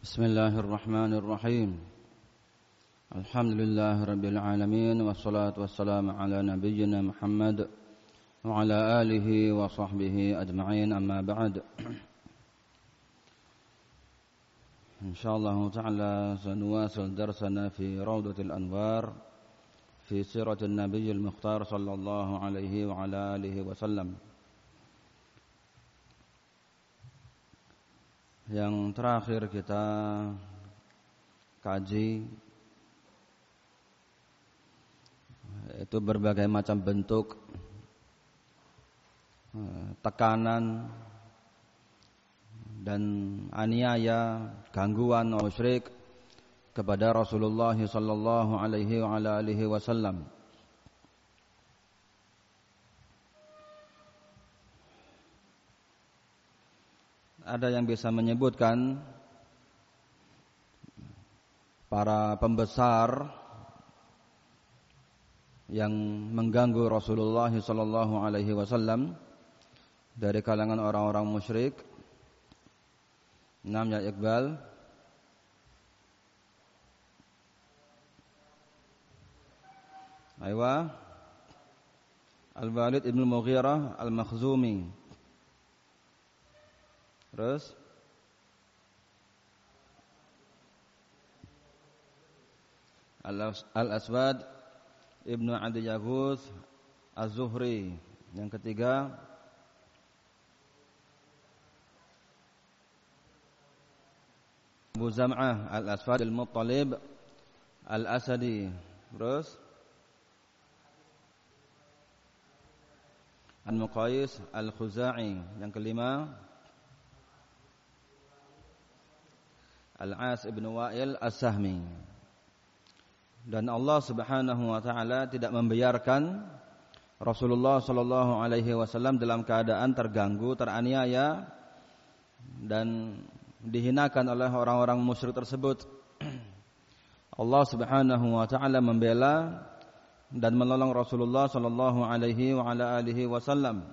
Bismillahirrahmanirrahim. Alhamdulillahirabbil alamin wassalatu wassalamu ala nabiyyina Muhammad wa ala alihi wa sahbihi ajma'in, amma ba'd. Insyaallah ta'ala sanuwasil darsana fi Rawdatil Anwar fi siratin Nabiyyil Mukhtar sallallahu alaihi wa ala alihi wasallam. Yang terakhir kita kaji itu berbagai macam bentuk tekanan dan aniaya, gangguan musyrik kepada Rasulullah sallallahu alaihi wa ala alihi wasallam. Ada yang bisa menyebutkan para pembesar yang mengganggu Rasulullah sallallahu alaihi wasallam dari kalangan orang-orang musyrik. Nam ya Iqbal. Aywa. Al-Walid ibn Mughirah Al-Makhzumi. Terus Al-Aswad Ibnu Adi Yaghuz Az-Zuhri. Yang ketiga Abu Zam'ah Al-Aswad Al-Muttalib Al-Asadi. Terus Al-Muqais Al-Khuzai. Yang kelima Al-As ibn Wa'il As-Sahmi. Dan Allah Subhanahu wa taala tidak membiarkan Rasulullah sallallahu alaihi wasallam dalam keadaan terganggu, teraniaya dan dihinakan oleh orang-orang musyrik tersebut. Allah Subhanahu wa taala membela dan menolong Rasulullah sallallahu alaihi wa ala alihi wasallam.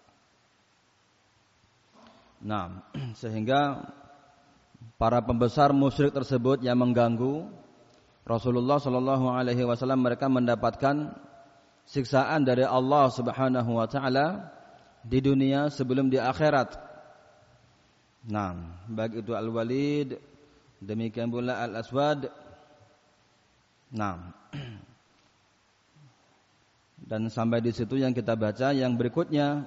Nah, sehingga para pembesar musyrik tersebut yang mengganggu Rasulullah sallallahu alaihi wasallam, mereka mendapatkan siksaan dari Allah Subhanahu wa taala di dunia sebelum di akhirat. Nah, baik itu Al-Walid, demikian pula Al-Aswad. Nah, dan sampai di situ yang kita baca. Yang berikutnya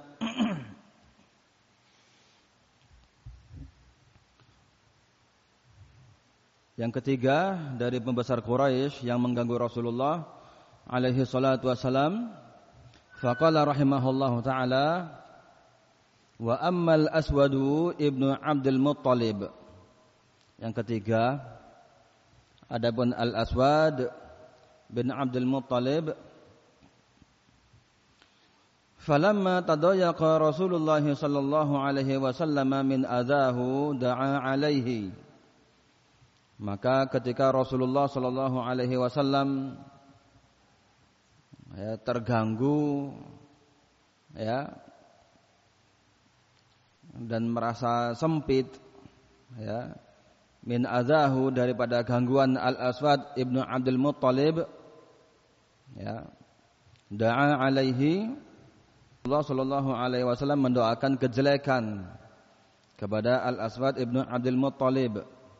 yang ketiga dari pembesar Quraisy yang mengganggu Rasulullah alaihi salatu wasalam, faqala rahimahullahu taala, wa ammal Aswadu ibnu Abdul Muttalib. Yang ketiga adapun Al-Aswad bin Abdul Muttalib, falamma tadayaqa Rasulullah sallallahu alaihi wasallam min adahu da'a alaihi. Maka ketika Rasulullah sallallahu alaihi wasallam terganggu dan merasa sempit min azahu, daripada gangguan Al-Aswad ibnu Abdul Muttalib, da'a alaihi, Allah sallallahu alaihi wasallam mendoakan kejelekan kepada Al-Aswad ibnu Abdul Muttalib.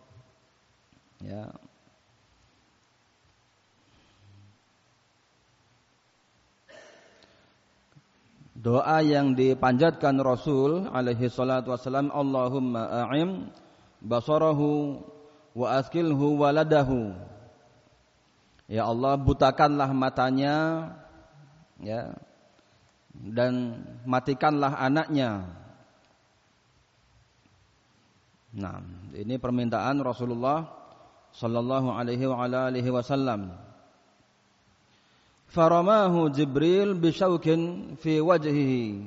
Doa yang dipanjatkan Rasul alaihi salatu wasallam, Allahumma a'im basarahu wa askilhu waladahu. Ya Allah, butakanlah matanya, dan matikanlah anaknya. Nah, ini permintaan Rasulullah sallallahu alaihi wa ala alihi wasallam. Faramahu Jibril bisyaukin fi wajhihi.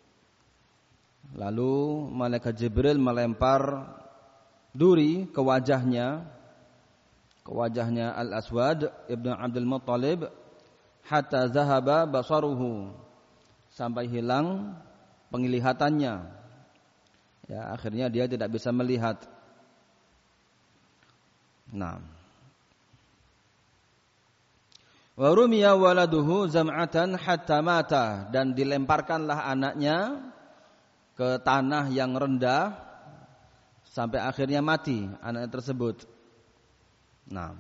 Lalu malaikat Jibril melempar duri ke wajahnya Al-Aswad ibnu Abdul Muttalib, hatta zahaba basaruhu, sampai hilang penglihatannya. Ya, akhirnya dia tidak bisa melihat. Nah. Wa rumiya waladuhu zam'atan hatta mata, dan dilemparkanlah anaknya ke tanah yang rendah sampai akhirnya mati anaknya tersebut. Nah.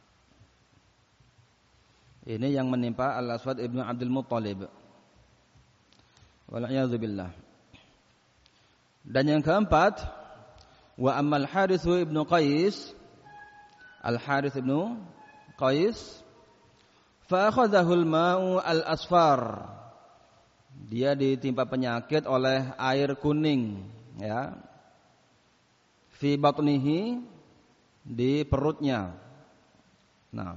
Ini yang menimpa Al-Aswad ibnu Abdul Muttalib. Wal'iyadzu billah. Dan yang keempat, wa ammal Harits ibnu Qais, Al-Harits ibnu Qais, fa akhadhahu al-ma'u al-asfar. Dia ditimpa penyakit oleh air kuning, ya. Fi batnihi, di perutnya. Nah.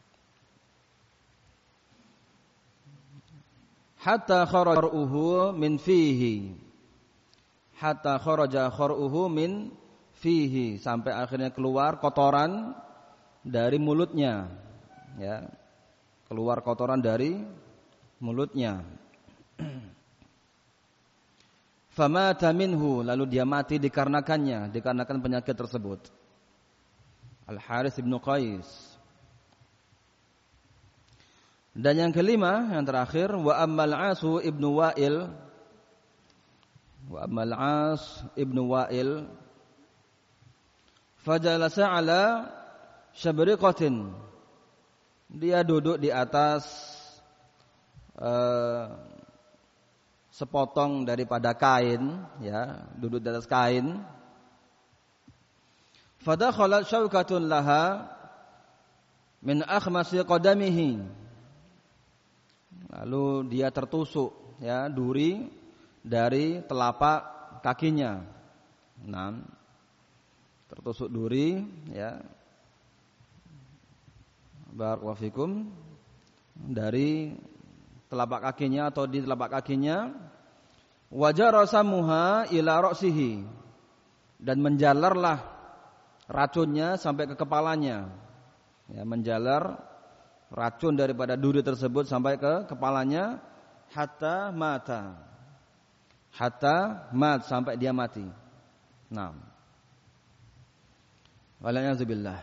Hatta kharajuhu min fihi. Hatta kharaja kharuhu min fihi, sampai akhirnya keluar kotoran dari mulutnya, ya. Keluar kotoran dari mulutnya. Famata minhu, lalu dia mati dikarenakan penyakit tersebut. Al-Harits ibnu Qais. Dan yang kelima, yang terakhir, wa ammal Asu ibnu Wa'il. Wa ammal As ibnu Wa'il fajalasa ala syabriqatin. Dia duduk di atas sepotong daripada kain, ya, duduk di atas kain. Fadakhalat syaukatun laha min akhmasi qadamihi. Lalu dia tertusuk, ya, duri dari telapak kakinya. Nah, tertusuk duri, ya. Barakallahu fikum, dari telapak kakinya atau di telapak kakinya. Wajara samuha ila ra'sihi, dan menjalarlah racunnya sampai ke kepalanya. Ya, menjalar racun daripada duri tersebut sampai ke kepalanya, hatta mata. Hatta mat, sampai dia mati. Nah. Wala'iyadzubillah.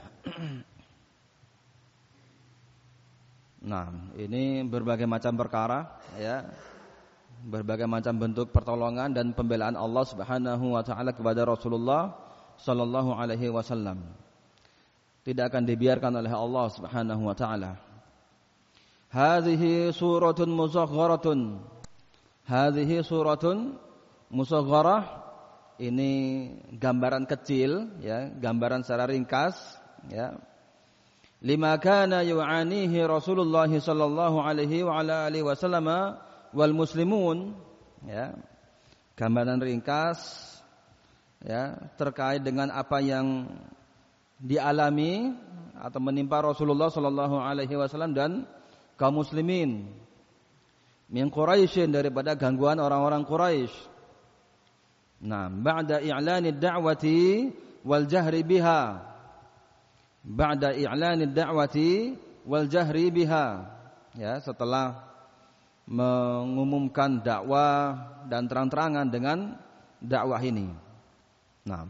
Nah, ini berbagai macam perkara, ya. Berbagai macam bentuk pertolongan dan pembelaan Allah Subhanahu wa taala kepada Rasulullah sallallahu alaihi wasallam. Tidak akan dibiarkan oleh Allah Subhanahu wa taala. Hadhihi suratun musagharatun. Hadhihi suratun musagharah. Ini gambaran kecil, ya, gambaran secara ringkas, ya. Lima kana yu'anihi Rasulullah sallallahu alaihi wa ala alihi wasallam wal muslimun, ya. Gambaran ringkas, ya, terkait dengan apa yang dialami atau menimpa Rasulullah sallallahu alaihi wasallam dan kaum muslimin min Quraisy, daripada gangguan orang-orang Quraisy. Nah, ba'da i'lani ad-da'wati wal jahri biha. Ba'da i'lani ad-da'wati wal jahri biha. Ya, setelah mengumumkan dakwah dan terang-terangan dengan dakwah ini. Nah.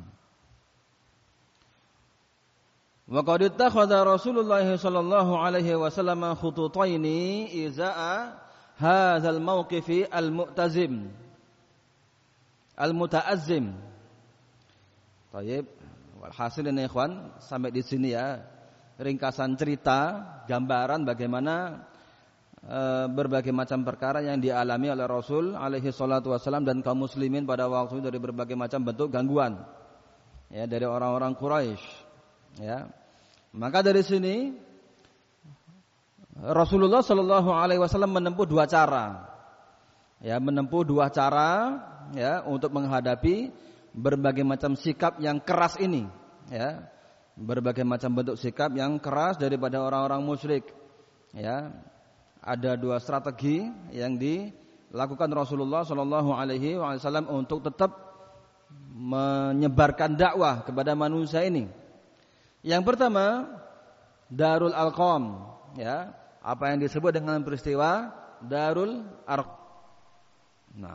Wa qad ittakhadha Rasulullah sallallahu alaihi wasallam khututaini izaa hadzal mauqifi al-mu'tazim al-muta'azzim. Baik, walhasil ini ikhwan, sampai di sini ya ringkasan cerita, gambaran bagaimana berbagai macam perkara yang dialami oleh Rasul alaihi salatu wasallam dan kaum muslimin pada waktu itu dari berbagai macam bentuk gangguan, ya, dari orang-orang Quraisy, ya. Maka dari sini Rasulullah sallallahu alaihi wasallam menempuh dua cara. Ya, menempuh dua cara, ya, untuk menghadapi berbagai macam sikap yang keras ini, ya. Berbagai macam bentuk sikap yang keras daripada orang-orang musyrik, ya. Ada dua strategi yang dilakukan Rasulullah sallallahu alaihi wasallam untuk tetap menyebarkan dakwah kepada manusia ini. Yang pertama, Darul Arqam, ya, apa yang disebut dengan peristiwa Darul Arqam. Nah,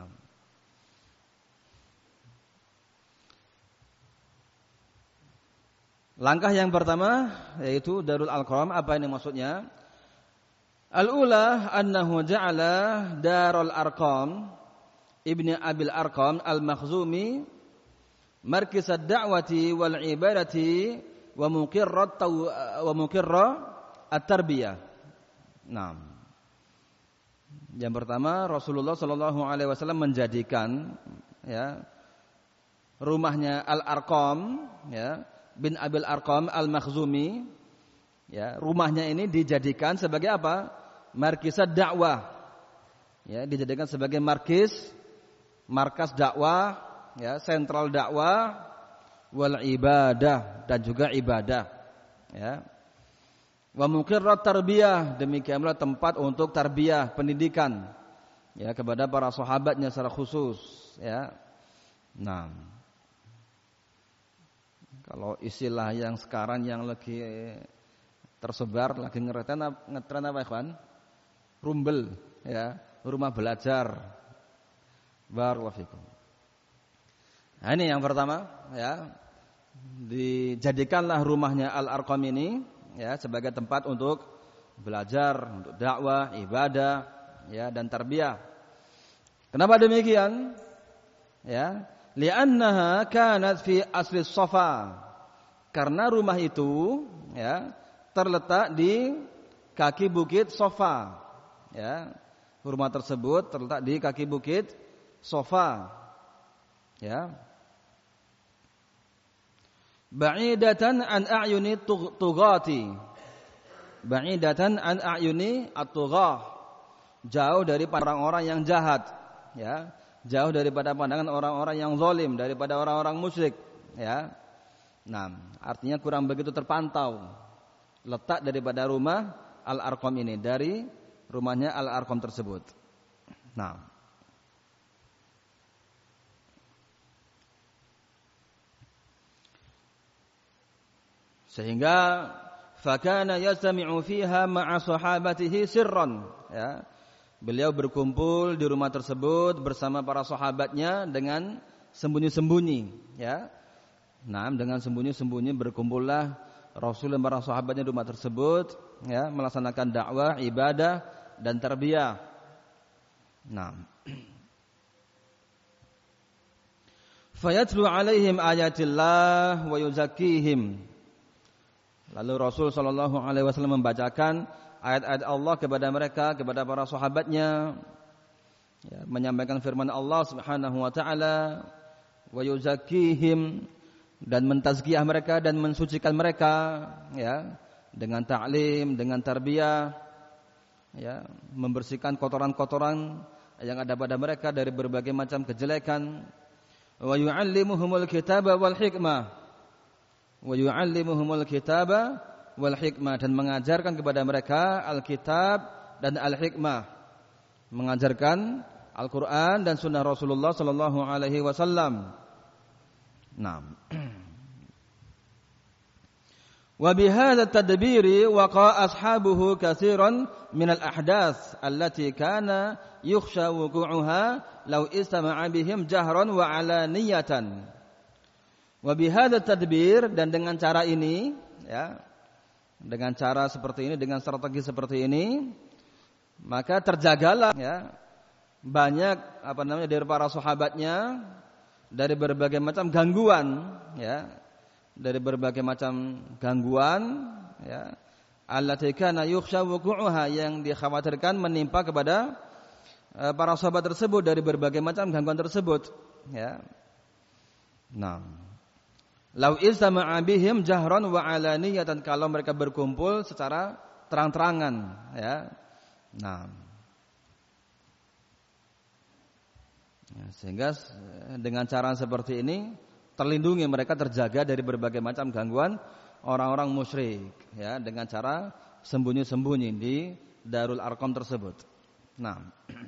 Langkah yang pertama yaitu Darul Arqam. Apa ini maksudnya? Al-ula annahu ja'ala Darul Arqam Ibni Abil Arqam Al-Makhzumi markis ad-da'wati wal ibadati wa muqirra at-tarbiyah. Nah, yang pertama Rasulullah sallallahu alaihi wasallam menjadikan ya rumahnya Al-Arqam ya bin Abil Arqam Al-Makhzumi ya, rumahnya ini dijadikan sebagai apa? Markisad dakwah. Ya, dijadikan sebagai markas dakwah, ya, sentral dakwah wal ibadah dan juga ibadah. Ya. Wa muqirrat tarbiyah, demikian pula tempat untuk tarbiyah, pendidikan ya kepada para sahabatnya secara khusus, ya. Nah, kalau istilah yang sekarang yang lagi tersebar, lagi ngetren apa ikhwan? Rumbel, ya, rumah belajar. Barakallahu fikum. Nah, ini yang pertama, ya. Dijadikanlah rumahnya Al-Arqam ini ya sebagai tempat untuk belajar, untuk dakwah, ibadah, ya, dan tarbiyah. Kenapa demikian? Ya, li'annaha kanat fi asli Safa. Karena rumah itu ya terletak di kaki bukit Safa. Ya, rumah tersebut terletak di kaki bukit Safa. Ya. Ba'idatan an a'yuni tughati. Ba'idatan an a'yuni at-tughah. Jauh dari orang-orang yang jahat, ya. Jauh daripada pandangan orang-orang yang zalim, daripada orang-orang musyrik, ya. Nah, artinya kurang begitu terpantau letak daripada rumah Al-Arqam ini, dari rumahnya Al-Arqam tersebut. Nah, sehingga fakana yastami'u fiha ma'a sahabatihi sirran, ya. Beliau berkumpul di rumah tersebut bersama para sahabatnya dengan sembunyi-sembunyi, ya. Nah, dengan sembunyi-sembunyi berkumpullah Rasul dan para sahabatnya di rumah tersebut, ya, melaksanakan dakwah, ibadah dan tarbiyah. Nah, fayatlu alaihim ayatillah wa yuzakkihim. Lalu Rasul sallallahu alaihi wasallam membacakan ayat-ayat Allah kepada mereka, kepada para sahabatnya, ya, menyampaikan firman Allah Subhanahu wa taala, wa yuzakkihim, dan mentazkiyah mereka dan mensucikan mereka, ya, dengan ta'lim, dengan tarbiyah, ya, membersihkan kotoran-kotoran yang ada pada mereka dari berbagai macam kejelekan. Wa yu'allimuhumul kitaba wal hikmah. Wa yu'allimuhumul kitaba wal hikmah, dan mengajarkan kepada mereka Alkitab dan Al-Hikmah, mengajarkan Al-Qur'an dan sunnah Rasulullah sallallahu alaihi wasallam. Nah, wa bihadza tadbiri waqa ashabuhu katsiran min al-ahdaats allati kana yukhsha wuqu'uha law istama'a bihim jahran wa 'alaniyatan. Wa bihadza tadbir, dan dengan cara ini, ya, dengan cara seperti ini, dengan strategi seperti ini, maka terjagalah, ya, banyak dari para sahabatnya dari berbagai macam gangguan, ya, dari berbagai macam gangguan, ya, allati kana yukhsha wuqu'uha, yang dikhawatirkan menimpa kepada para sahabat tersebut dari berbagai macam gangguan tersebut, ya. Nah, lau istama'a bihim jahran wa 'alaniyatan, kalau mereka berkumpul secara terang-terangan, ya. Nah, sehingga dengan cara seperti ini terlindungi mereka, terjaga dari berbagai macam gangguan orang-orang musyrik, ya, dengan cara sembunyi-sembunyi di Darul Arqam tersebut. Nah,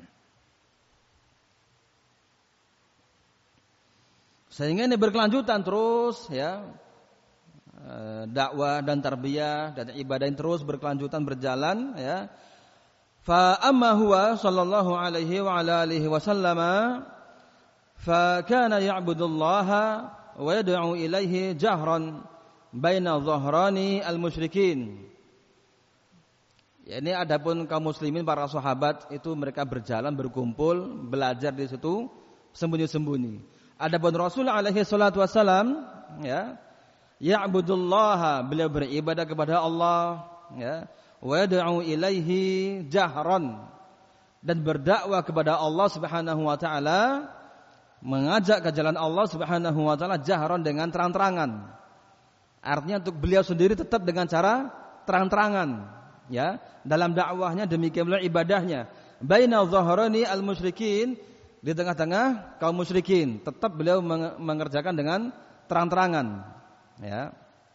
sehingga ini berkelanjutan terus, ya, dakwah dan tarbiyah dan ibadah ini terus berkelanjutan, berjalan, ya. Fa amma huwa sallallahu alaihi wa ala alihi wasallama fa kana ya'budullaha wa yad'u ilaihi jahran baina dhahrani al-musyrikin. Ya, ini adapun kaum muslimin para sahabat itu mereka berjalan berkumpul belajar di situ sembunyi-sembunyi. Adapun Rasul alaihi salatu wasalam ya ya'budullaha, beliau beribadah kepada Allah ya, wa yad'u ilaihi jahran, dan berdakwah kepada Allah Subhanahu wa taala, mengajak ke jalan Allah Subhanahu wa taala jahran, dengan terang-terangan. Artinya untuk beliau sendiri tetap dengan cara terang-terangan ya dalam dakwahnya, demikian pula ibadahnya. Baina dhahrani al-musyrikin, di tengah-tengah kaum musyrikin, tetap beliau mengerjakan dengan terang-terangan ya.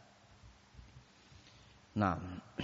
Nah,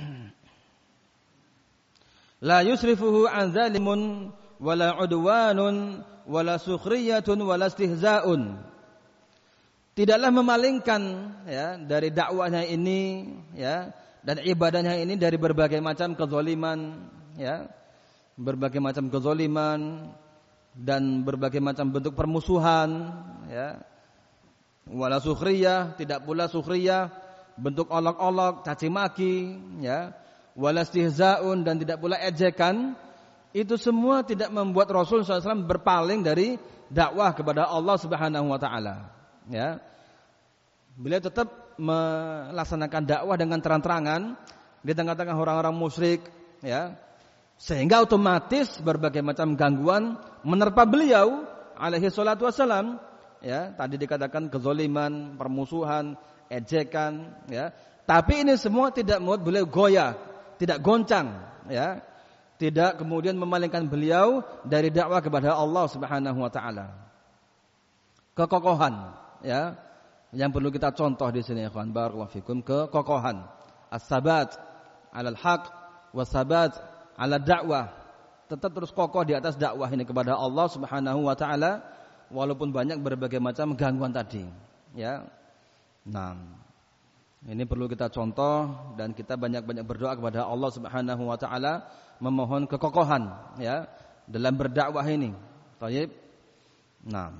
la yusrifuhu an zalimun wala udwanun wala sukhriyatun wala istihza'un. Tidaklah memalingkan ya dari dakwahnya ini ya dan ibadahnya ini dari berbagai macam kezaliman ya, berbagai macam kezaliman dan berbagai macam bentuk permusuhan ya. Wala sukhriyah, tidak pula sukhriyah, bentuk olok-olok, caci maki ya. Wala istihza'un, dan tidak pula ejekan. Itu semua tidak membuat Rasul SAW berpaling dari dakwah kepada Allah Subhanahu wa taala ya. Beliau tetap melaksanakan dakwah dengan terang-terangan di tengah-tengah orang-orang musyrik ya, sehingga otomatis berbagai macam gangguan menerpa beliau alaihi salatu wassalam ya. Tadi dikatakan kezaliman, permusuhan, ejekan ya. Tapi ini semua tidak membuat beliau goyah, tidak goncang ya. Tidak kemudian memalingkan beliau dari dakwah kepada Allah Subhanahu wa taala. Kekokohan ya, yang perlu kita contoh di sini ya kawan, barakallahu fikum, kekokohan, as-sabat 'alal haq was-sabat 'ala dakwah. Tetap terus kokoh di atas dakwah ini kepada Allah Subhanahu wa taala walaupun banyak berbagai macam gangguan tadi ya. Nah, ini perlu kita contoh, dan kita banyak-banyak berdoa kepada Allah Subhanahu wa taala memohon kekokohan ya dalam berdakwah ini. Baik. Nah,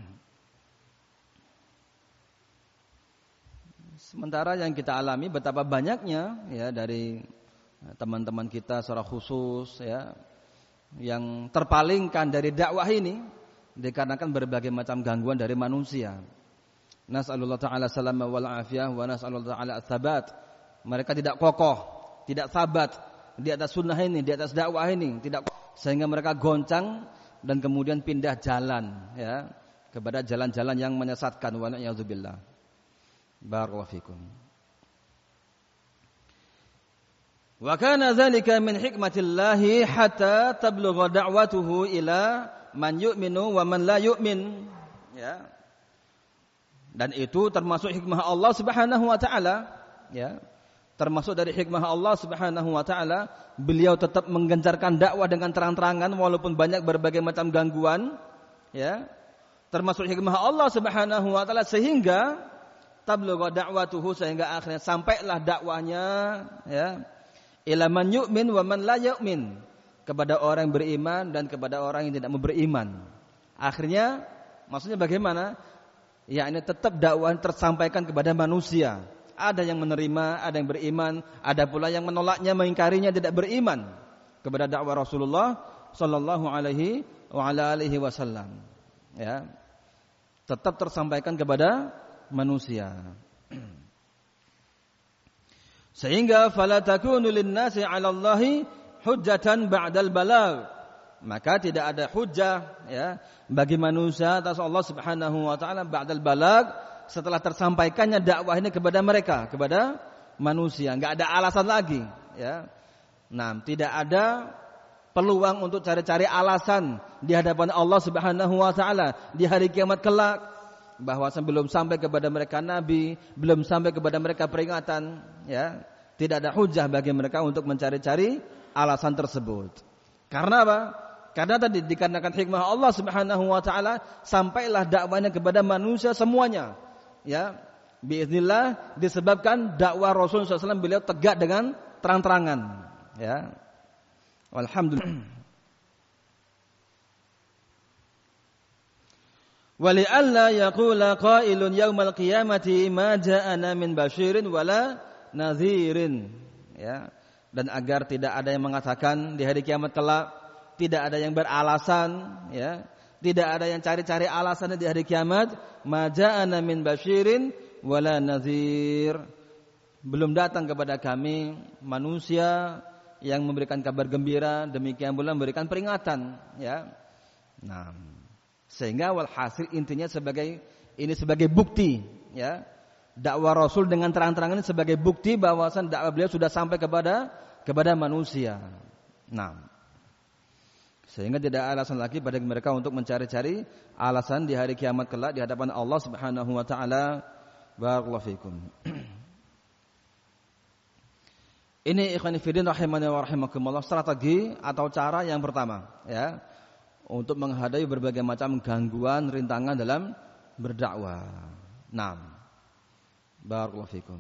sementara yang kita alami betapa banyaknya ya dari teman-teman kita secara khusus ya yang terpalingkan dari dakwah ini dikarenakan berbagai macam gangguan dari manusia. Nas'alullah ta'ala salama wal afiyah wa nas'alullah ta'ala ats-tsabat. Mereka tidak kokoh, tidak sabat di atas sunnah ini, di atas dakwah ini, tidak, sehingga mereka goncang dan kemudian pindah jalan ya kepada jalan-jalan yang menyesatkan. Wa na'udzubillah. Barakallahu fikum. Wa kana dzalika min hikmatillahi hatta tablugha da'watuhu ila man yu'minu wa man la yu'min ya. Dan itu termasuk hikmah Allah Subhanahu wa taala ya. Termasuk dari hikmah Allah Subhanahu wa taala, beliau tetap menggencarkan dakwah dengan terang-terangan walaupun banyak berbagai macam gangguan ya. Termasuk hikmah Allah Subhanahu wa taala sehingga tablugha da'watuhu, sehingga akhirnya sampailah dakwahnya ya ila man yu'min wa man la yu'min, kepada orang yang beriman dan kepada orang yang tidak beriman. Akhirnya maksudnya bagaimana? Ya, ini tetap dakwah tersampaikan kepada manusia. Ada yang menerima, ada yang beriman, ada pula yang menolaknya, mengingkarinya, tidak beriman kepada dakwah Rasulullah sallallahu alaihi wa ala alihi wasallam. Ya. Tetap tersampaikan kepada manusia. Sehingga fala takunu lin-nasi 'ala Allahi hujjatan ba'dal balagh. Maka tidak ada hujjah ya bagi manusia atas Allah Subhanahu wa taala ba'dal balagh, setelah tersampaikannya dakwah ini kepada mereka, kepada manusia. Enggak ada alasan lagi ya. Nah, tidak ada peluang untuk cari-cari alasan di hadapan Allah Subhanahu wa taala di hari kiamat kelak bahwa sebelum sampai kepada mereka nabi, belum sampai kepada mereka peringatan ya. Tidak ada hujjah bagi mereka untuk mencari-cari alasan tersebut. Karena apa? Karena tadi dikarenakan hikmah Allah Subhanahu wa taala sampailah dakwahnya kepada manusia semuanya. Ya, biiznillah disebabkan dakwah Rasul SAW beliau tegak dengan terang-terangan. Ya, alhamdulillah. Wali alla yaqula qailun yaumal qiyamati ma ja'ana min basyirin wala nadhirin. Ya. Dan agar tidak ada yang mengatakan di hari kiamat kelak, tidak ada yang beralasan, ya. Tidak ada yang cari-cari alasan di hari kiamat, ma ja'ana min basyirin wala nadhir. Belum datang kepada kami manusia yang memberikan kabar gembira, demikian pula memberikan peringatan, ya. Nah, sehingga walhasil intinya sebagai bukti, ya. Dakwah Rasul dengan terang-terangan ini sebagai bukti bahwasan dakwah beliau sudah sampai kepada manusia. Nah, sehingga tidak ada alasan lagi pada mereka untuk mencari-cari alasan di hari kiamat kelak di hadapan Allah Subhanahu wa taala. Barakallahu fikum. Ini ikhwan fillah rahimani wa rahimakumullah, strategi atau cara yang pertama, ya, untuk menghadapi berbagai macam gangguan, rintangan dalam berdakwah. Nah, barakallahu fikum.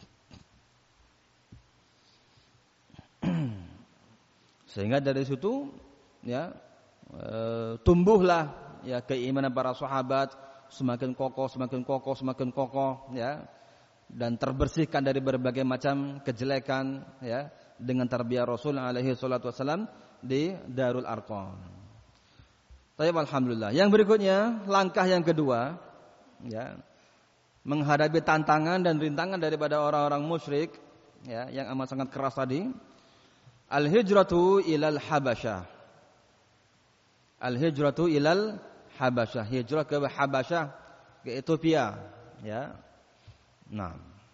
Sehingga dari situ, ya, tumbuhlah, ya, keimanan para sahabat semakin kokoh, ya, dan terbersihkan dari berbagai macam kejelekan, ya, dengan tarbiyah Rasul alaihi salatu wasallam di Darul Arqam. Tapi alhamdulillah. Yang berikutnya, langkah yang kedua, ya, menghadapi tantangan dan rintangan daripada orang-orang musyrik, ya, yang amat sangat keras tadi, al-hijratu ilal Habasyah. Al-hijratu ilal Habasyah, hijrah ke Habasyah, ke Ethiopia, ya. Nah,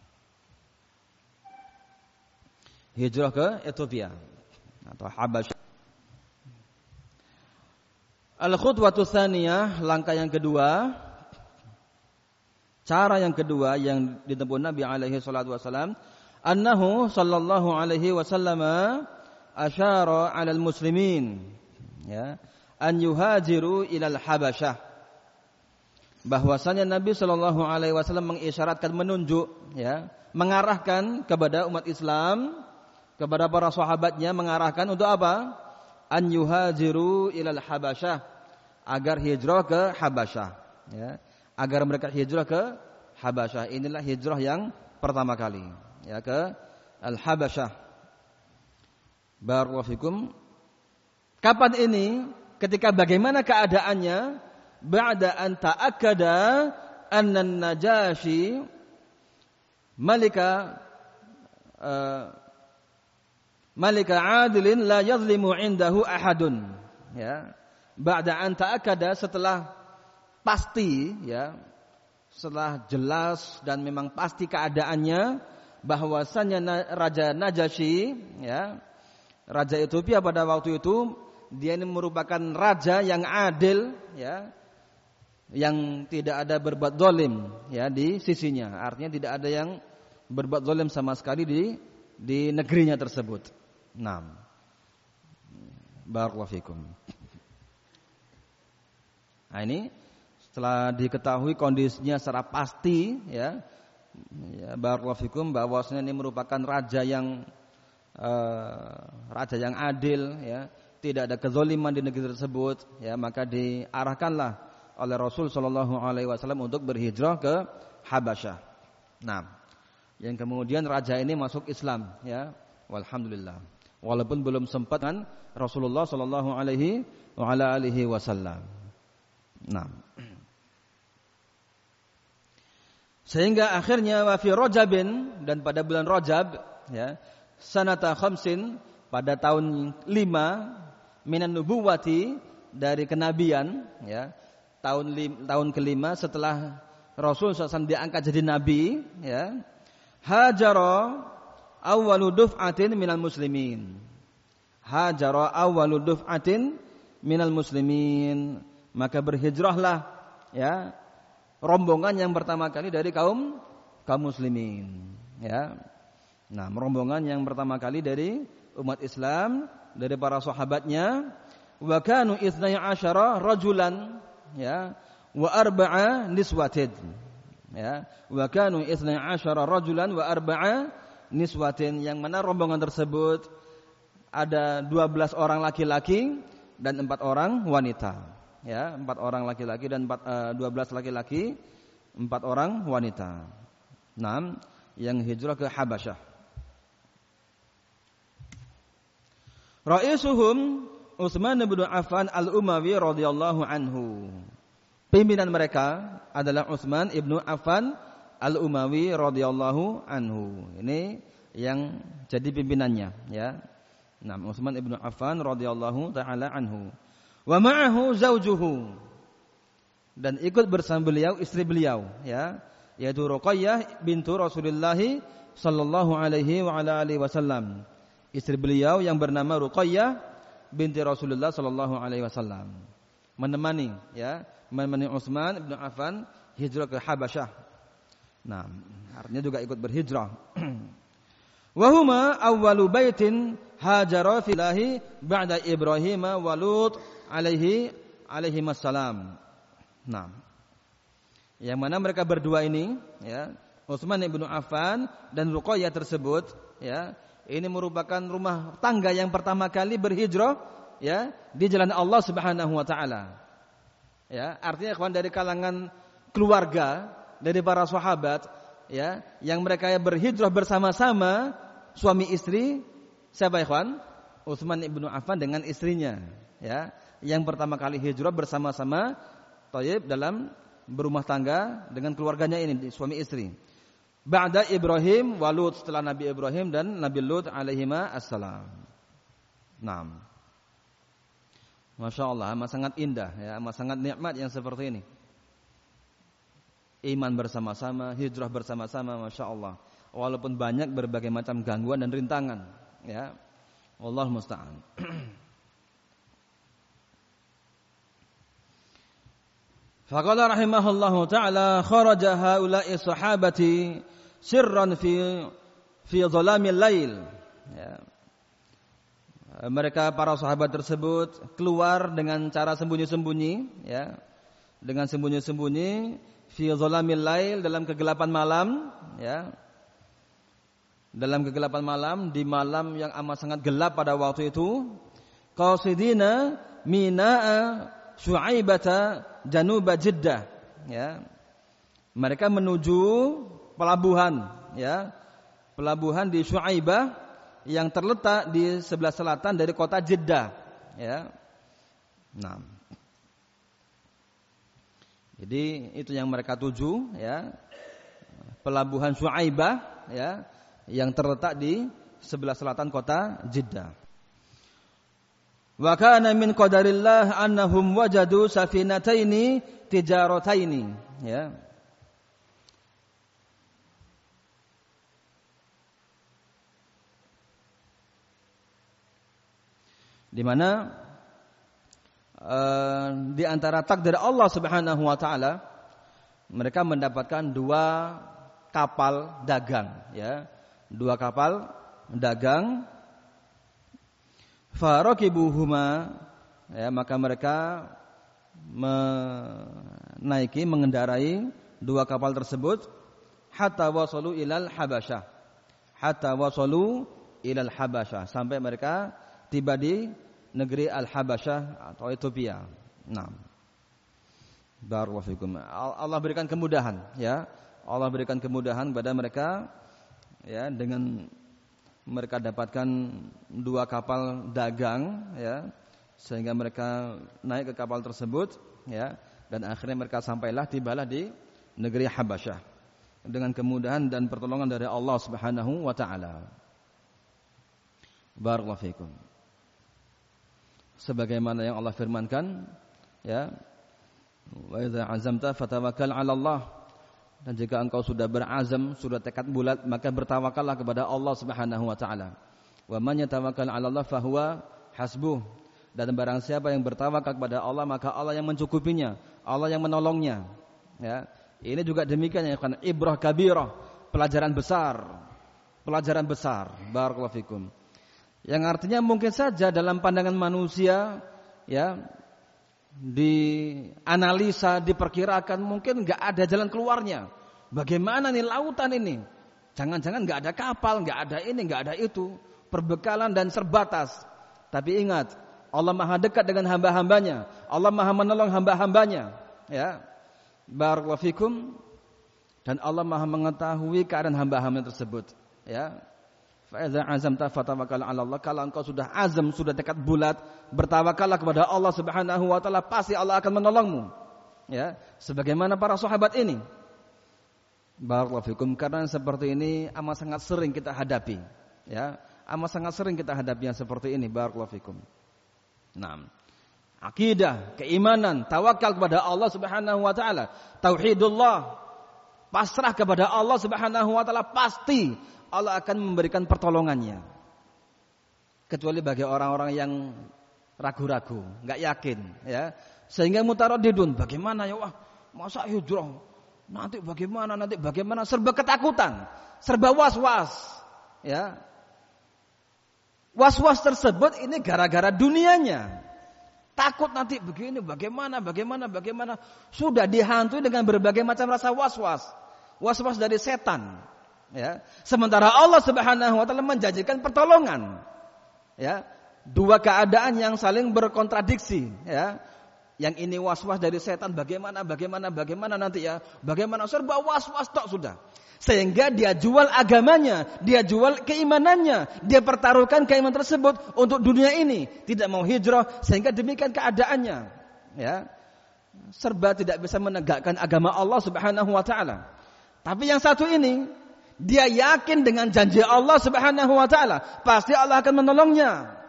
hijrah ke Ethiopia atau Habasyah. Al-khutwatu tsaniyah, langkah yang kedua, cara yang kedua yang ditempuh Nabi alaihi salatu wasallam, annahu sallallahu alaihi wasallam asyara 'alal muslimin, ya, an yuhajiru ilal Habasyah. Bahwasanya Nabi sallallahu alaihi wasallam mengisyaratkan, menunjuk, ya, mengarahkan kepada umat Islam, kepada para sahabatnya, mengarahkan untuk apa? An yuhajiru ilal Habasyah, agar hijrah ke Habasyah, ya, agar mereka hijrah ke Habasyah. Inilah hijrah yang pertama kali, ya, ke Al-Habasyah. Barakallahu fikum. Kapan ini? Ketika bagaimana keadaannya? Ba'da an ta'akkada anna an-Najasyi malika adilin la yazlimu indahu ahadun, ya. Ba'da an ta'akkada, setelah pasti, ya, setelah jelas dan memang pasti keadaannya bahwasanya Raja Najasyi, ya, raja Ethiopia pada waktu itu, dia ini merupakan raja yang adil, ya, yang tidak ada berbuat zalim, ya, di sisinya. Artinya tidak ada yang berbuat zalim sama sekali di negerinya tersebut. Naam. Barakallahu fikum. Nah, ini setelah diketahui kondisinya secara pasti, ya, barakallahu fikum, bahwasanya ini merupakan raja yang adil, ya, tidak ada kezaliman di negeri tersebut, ya, maka diarahkanlah oleh Rasul sallallahu alaihi wasallam untuk berhijrah ke Habasyah. Nah, yang kemudian raja ini masuk Islam, ya, walhamdulillah. Walaupun belum sempat kan Rasulullah sallallahu alaihi wasallam. Nah, sehingga akhirnya wa fi Rajabin, dan pada bulan Rajab, ya, sanata khamsin, pada tahun 5 minan nubuwati, dari kenabian, ya, tahun kelima setelah Rasul SAW diangkat jadi nabi, ya, hajara awwalu duf'atin minal muslimin. Hajara awwalu duf'atin minal muslimin, maka berhijrahlah, ya, rombongan yang pertama kali dari kaum muslimin, ya. Nah, rombongan yang pertama kali dari umat Islam, dari para sahabatnya, wa kanu 12 rajulan, ya, wa 4 niswatin, ya, wa kanu 12 rajulan wa 4 niswatin, yang mana rombongan tersebut ada 12 orang laki-laki dan 4 orang wanita, ya, 4 orang laki-laki dan 12 laki-laki, 4 orang wanita. 6 yang hijrah ke Habasyah. Raisuhum Utsman bin Affan al-Umawi radhiyallahu anhu. Pimpinan mereka adalah Utsman ibnu Affan al-Umawi radhiyallahu anhu. Ini yang jadi pimpinannya, ya. Nah, Utsman ibnu Affan radhiyallahu taala anhu. Wa ma'ahu zaujuhu. Dan ikut bersama beliau istri beliau, ya, yaitu Ruqayyah bintu Rasulullah sallallahu alaihi wa ala alihi wasallam. Istri beliau yang bernama Ruqayyah binti Rasulullah sallallahu alaihi wasallam. Menemani, ya, menemani Utsman ibnu Affan hijrah ke Habasyah. Nah, artinya juga ikut berhijrah. Wa huma awwalu baitin hajara fillahi ba'da Ibrahim wa Lut alaihi wassalam. Nah, yang mana mereka berdua ini, ya, Utsman ibnu Affan dan Ruqayyah tersebut, ya, ini merupakan rumah tangga yang pertama kali berhijrah, ya, di jalan Allah Subhanahu wa taala. Ya, artinya ikhwan dari kalangan keluarga dari para sahabat, ya, yang mereka berhijrah bersama-sama suami istri, siapa ikhwan? Utsman ibnu Affan dengan istrinya, ya, yang pertama kali hijrah bersama-sama thayyib dalam berumah tangga dengan keluarganya ini, suami istri. Ba'da Ibrahim wa Lut, setelah Nabi Ibrahim dan Nabi Lut alaihima assalam. Naam. Masya Allah, amat sangat indah, ya, amat sangat nikmat yang seperti ini. Iman bersama-sama, hijrah bersama-sama, Masya Allah. Walaupun banyak berbagai macam gangguan dan rintangan, ya. Wallahu musta'an. Faqala rahimahullahu ta'ala kharaja haula'i sahabati sirran fi dhalamil lail, ya. Mereka para sahabat tersebut keluar dengan cara sembunyi-sembunyi, ya, dengan sembunyi-sembunyi fi dhalamil lail, dalam kegelapan malam, ya, dalam kegelapan malam, di malam yang amat sangat gelap pada waktu itu. Qasidina mina'a Syu'aibata januba Jeddah, ya. Mereka menuju pelabuhan, ya, pelabuhan di Syu'aibah yang terletak di sebelah selatan dari kota Jeddah, ya. Nah, jadi itu yang mereka tuju, ya, pelabuhan Syu'aibah, ya, yang terletak di sebelah selatan kota Jeddah. Wa kana min qadarillah annahum wajadu safinataini tijarataini, ya. Di mana di antara takdir Allah Subhanahu wa taala mereka mendapatkan 2 kapal dagang, ya. 2 kapal dagang. Farakibuhuma, ya, maka mereka mengendarai 2 kapal tersebut hatta wasalu ilal Habasyah. Hatta wasalu ilal Habasyah, sampai mereka tiba di negeri Al-Habasyah atau Ethiopia. Nah, barakallahu fikum. Allah berikan kemudahan, ya. Allah berikan kemudahan kepada mereka, ya, dengan mereka dapatkan 2 kapal dagang, ya, sehingga mereka naik ke kapal tersebut, ya, dan akhirnya mereka tibalah di negeri Habasyah dengan kemudahan dan pertolongan dari Allah Subhanahu wa taala. Barakallahu fikum. Sebagaimana yang Allah firmankan, ya, wa idza azamta fatawakkal 'ala Allah. Dan jika engkau sudah berazam, sudah tekad bulat, maka bertawakallah kepada Allah Subhanahu wa taala. Wa man yatawakkal 'ala Allah fahuwa hasbuh. Dan barang siapa yang bertawakal kepada Allah, maka Allah yang mencukupinya, Allah yang menolongnya. Ya. Ini juga demikian, ya, kan, ibrah kabirah, pelajaran besar. Pelajaran besar. Barakallahu fikum. Yang artinya mungkin saja dalam pandangan manusia, ya, dianalisa, diperkirakan mungkin enggak ada jalan keluarnya. Bagaimana nih lautan ini? Jangan-jangan enggak ada kapal, enggak ada ini, enggak ada itu, perbekalan dan serbatas. Tapi ingat, Allah Maha dekat dengan hamba-hambanya. Allah Maha menolong hamba-hambanya. Ya. Barakallahu fikum. Dan Allah Maha mengetahui keadaan hamba-hamba tersebut. Ya. Fa idza azamta fatawakkal 'ala Allah. Kalau engkau sudah azam, sudah dekat bulat, bertawakallah kepada Allah Subhanahu wa taala, pasti Allah akan menolongmu. Ya. Sebagaimana para sahabat ini. Barakallahu fikum, karena seperti ini amat sangat sering kita hadapi. Ya. Amat sangat sering kita hadapi yang seperti ini. Barakallahu fikum. Nah, akidah, keimanan, tawakal kepada Allah Subhanahu wa taala, tauhidullah, pasrah kepada Allah Subhanahu wa taala, pasti Allah akan memberikan pertolongannya. Kecuali bagi orang-orang yang ragu-ragu, enggak yakin, ya. Sehingga mutaraddidun, bagaimana ya, wah, masa hijrah? Nanti bagaimana? Serba ketakutan, serba was-was, ya. Was-was tersebut ini gara-gara dunianya. Takut nanti begini, bagaimana. Sudah dihantui dengan berbagai macam rasa was-was. Was-was dari setan. Ya. Sementara Allah Subhanahu wa taala menjanjikan pertolongan. Ya. Dua keadaan yang saling berkontradiksi. Ya. Yang ini was-was dari setan, bagaimana nanti ya. Bagaimana, serba was-was tok sudah. Sehingga dia jual agamanya, dia jual keimanannya, dia pertaruhkan keimanan tersebut untuk dunia ini, tidak mau hijrah, sehingga demikian keadaannya. Ya. Serba tidak bisa menegakkan agama Allah Subhanahu wa taala. Tapi yang satu ini, dia yakin dengan janji Allah Subhanahu wa taala, pasti Allah akan menolongnya.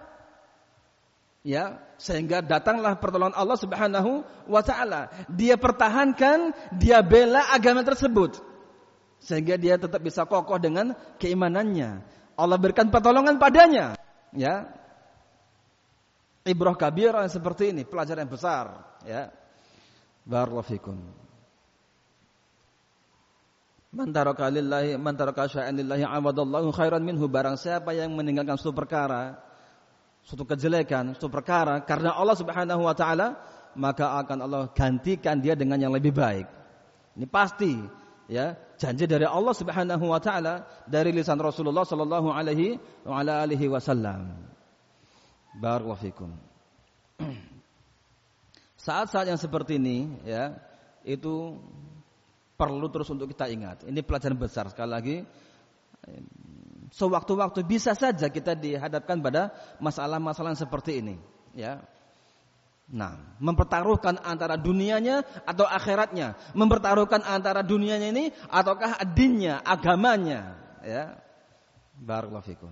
Ya, sehingga datanglah pertolongan Allah Subhanahu wa taala. Dia pertahankan, dia bela agama tersebut. Sehingga dia tetap bisa kokoh dengan keimanannya. Allah berikan pertolongan padanya. Ya. Ibrah kabirah seperti ini, pelajaran yang besar. Ya. Barakallahu fikum. Man taraka syai'an lillahi 'awadallahu khairan minhu. Barang siapa yang meninggalkan suatu perkara, suatu kejelekan, suatu perkara karena Allah Subhanahu wa taala, maka akan Allah gantikan dia dengan yang lebih baik. Ini pasti. Ya, janji dari Allah Subhanahu wa taala, dari lisan Rasulullah sallallahu alaihi wasallam. Barakallahu fikum. Saat-saat yang seperti ini, ya, itu perlu terus untuk kita ingat. Ini pelajaran besar sekali lagi. Sewaktu-waktu bisa saja kita dihadapkan pada masalah-masalah seperti ini, ya. Nah, mempertaruhkan antara dunianya atau akhiratnya, mempertaruhkan antara dunianya ini ataukah dinnya, agamanya, ya. Barakallahu fikum.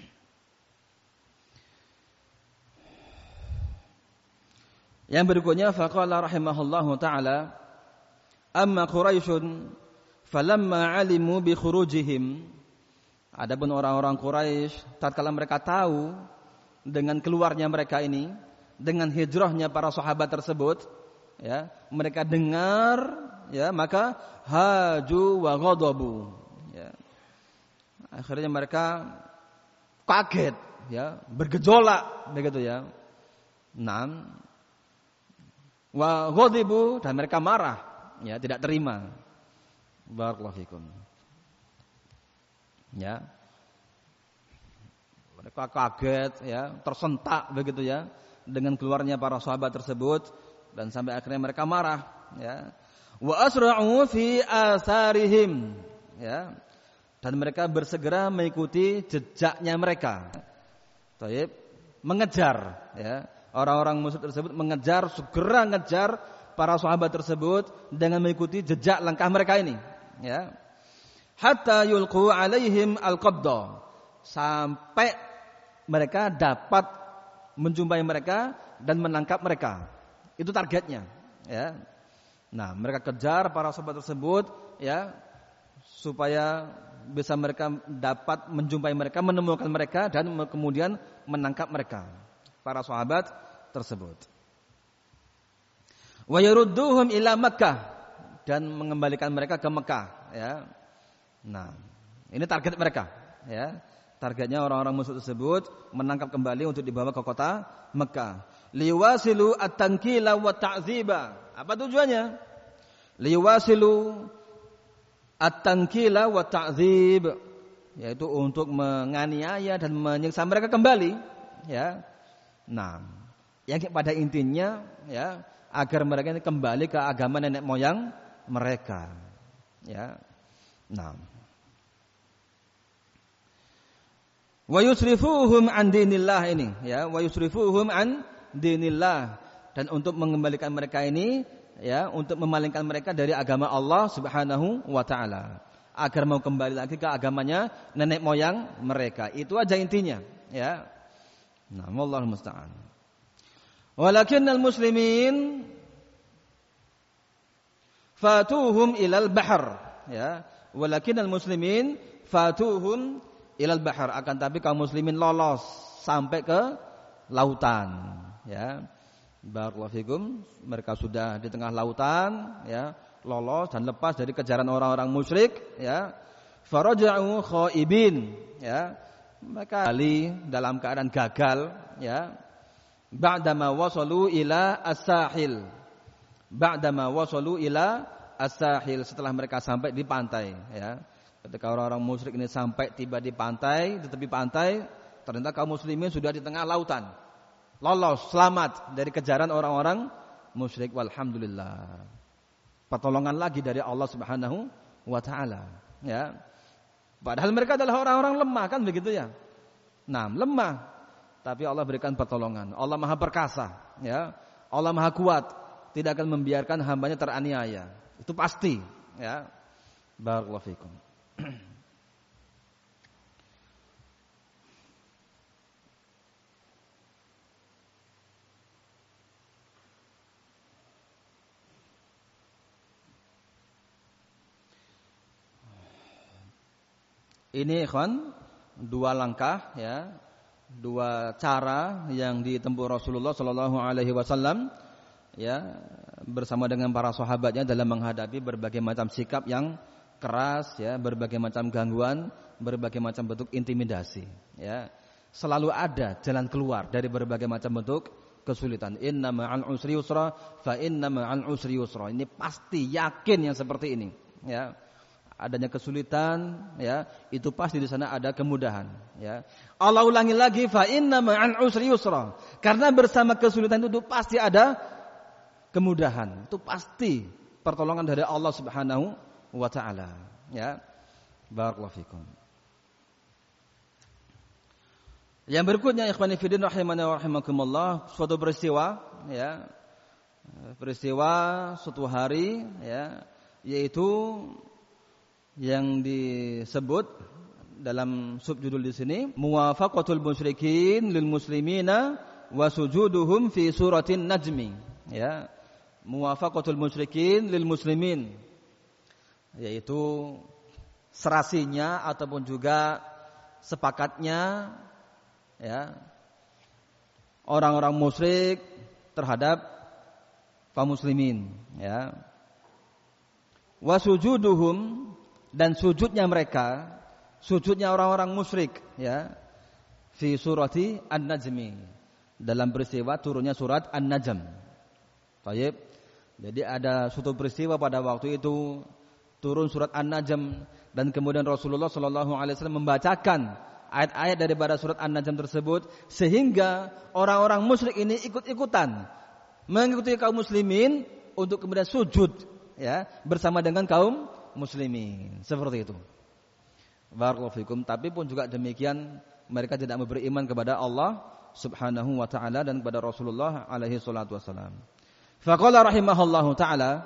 Yang berikutnya, faqala rahimahullahu taala, amma Quraisyun falamma alimu bi khurujihim. Adapun orang-orang Quraisy tatkala mereka tahu dengan keluarnya mereka ini, dengan hijrahnya para sahabat tersebut, ya, mereka dengar, ya, maka haju wa ghadabu, ya. Akhirnya mereka kaget, ya, bergejolak begitu, ya. Naam. Wa ghadibu, dan mereka marah, ya, tidak terima. Barakallahu fikum. Ya. Mereka kaget, ya, tersentak begitu, ya, dengan keluarnya para sahabat tersebut, dan sampai akhirnya mereka marah, ya. Wa asra'u fi atharihim, ya. Dan mereka bersegera mengikuti jejaknya mereka. Taib, mengejar, ya. Orang-orang musyrik tersebut segera mengejar para sahabat tersebut dengan mengikuti jejak langkah mereka ini, ya. Hatta yulqu alaihim al-qabda, sampai mereka dapat menjumpai mereka dan menangkap mereka. Itu targetnya, ya. Nah, mereka kejar para sahabat tersebut, ya, supaya bisa mereka dapat menjumpai mereka, menemukan mereka, dan kemudian menangkap mereka, para sahabat tersebut. Wa yarudduhum ila Makkah, dan mengembalikan mereka ke Mekah, ya. Nah, ini target mereka, ya. Targetnya orang-orang musyrik tersebut menangkap kembali untuk dibawa ke kota Mekah. Liwasilu at-tankila wa ta'dziba. Apa tujuannya? Liwasilu at-tankila wa ta'dzib, yaitu untuk menganiaya dan menyiksa mereka kembali, ya. Nah, Yang pada intinya ya, agar mereka ini kembali ke agama nenek moyang mereka. Ya. Nah. Wa yusrifuhum an dinillah ini ya, wa yusrifuhum an dinillah, dan untuk mengembalikan mereka ini ya, untuk memalingkan mereka dari agama Allah Subhanahu wa taala, agar mau kembali lagi ke agamanya nenek moyang mereka. Itu aja intinya ya. Nah, wallahu musta'an. Walakinnal muslimin fatuhum ilal bahr ya, walakinnal muslimin fatuhum ilal bahr, akan tapi kaum muslimin lolos sampai ke lautan ya. Barakallahu fikum, mereka sudah di tengah lautan ya, lolos dan lepas dari kejaran orang-orang musyrik ya. Faraja'u khaibin ya, mereka kembali dalam keadaan gagal ya. Ba'dama wasalu ila as-sahil, ba'dama wasalu ila as-sahil, setelah mereka sampai di pantai ya. Ketika orang-orang musyrik ini sampai tiba di pantai, di tepi pantai, ternyata kaum muslimin sudah di tengah lautan, lolos, selamat dari kejaran orang-orang musyrik. Walhamdulillah, pertolongan lagi dari Allah Subhanahu wa taala ya. Padahal mereka adalah orang-orang lemah, kan begitu ya. Nah, lemah, tapi Allah berikan pertolongan. Allah Maha Perkasa ya. Allah Maha Kuat, tidak akan membiarkan hambanya teraniaya. Itu pasti ya. Barakallahu fikum. Ini ikhwan, dua langkah ya, dua cara yang ditempuh Rasulullah sallallahu alaihi wasallam ya, bersama dengan para sahabatnya dalam menghadapi berbagai macam sikap yang keras ya, berbagai macam gangguan, berbagai macam bentuk intimidasi ya. Selalu ada jalan keluar dari berbagai macam bentuk kesulitan. Inna ma'al usri yusra, fa inna ma'al usri yusra. Ini pasti, yakin yang seperti ini ya. Adanya kesulitan ya, itu pasti di sana ada kemudahan ya. Allah ulangi lagi, fa inna ma'al usri yusra, karena bersama kesulitan itu pasti ada kemudahan. Itu pasti pertolongan dari Allah Subhanahu wa taala ya. Barakallahu fikum. Yang berikutnya ikhwani fillah rahimani wa rahimakumullah, suatu peristiwa ya, peristiwa suatu hari ya, yaitu yang disebut dalam subjudul di sini, muwafaqatul musyrikin lil muslimina wa sujuduhum fi suratin najmi ya. Muwafaqatul musyrikin lil muslimin, yaitu serasinya ataupun juga sepakatnya ya orang-orang musyrik terhadap kaum muslimin ya. Wa sujuduhum, dan sujudnya mereka, sujudnya orang-orang musyrik ya, fi surati An-Najmi, dalam peristiwa turunnya surat An-Najm. Baik. Jadi ada suatu peristiwa pada waktu itu turun surat An-Najm, dan kemudian Rasulullah sallallahu alaihi wasallam membacakan ayat-ayat daripada surat An-Najm tersebut, sehingga orang-orang musyrik ini ikut-ikutan mengikuti kaum muslimin untuk kemudian sujud ya, bersama dengan kaum muslimin, seperti itu. Barakallahu fikum. Tapi pun juga demikian, mereka tidak mau beriman kepada Allah Subhanahu wa taala dan kepada Rasulullah alaihi salatu wasalam. Faqala rahimahullahu taala,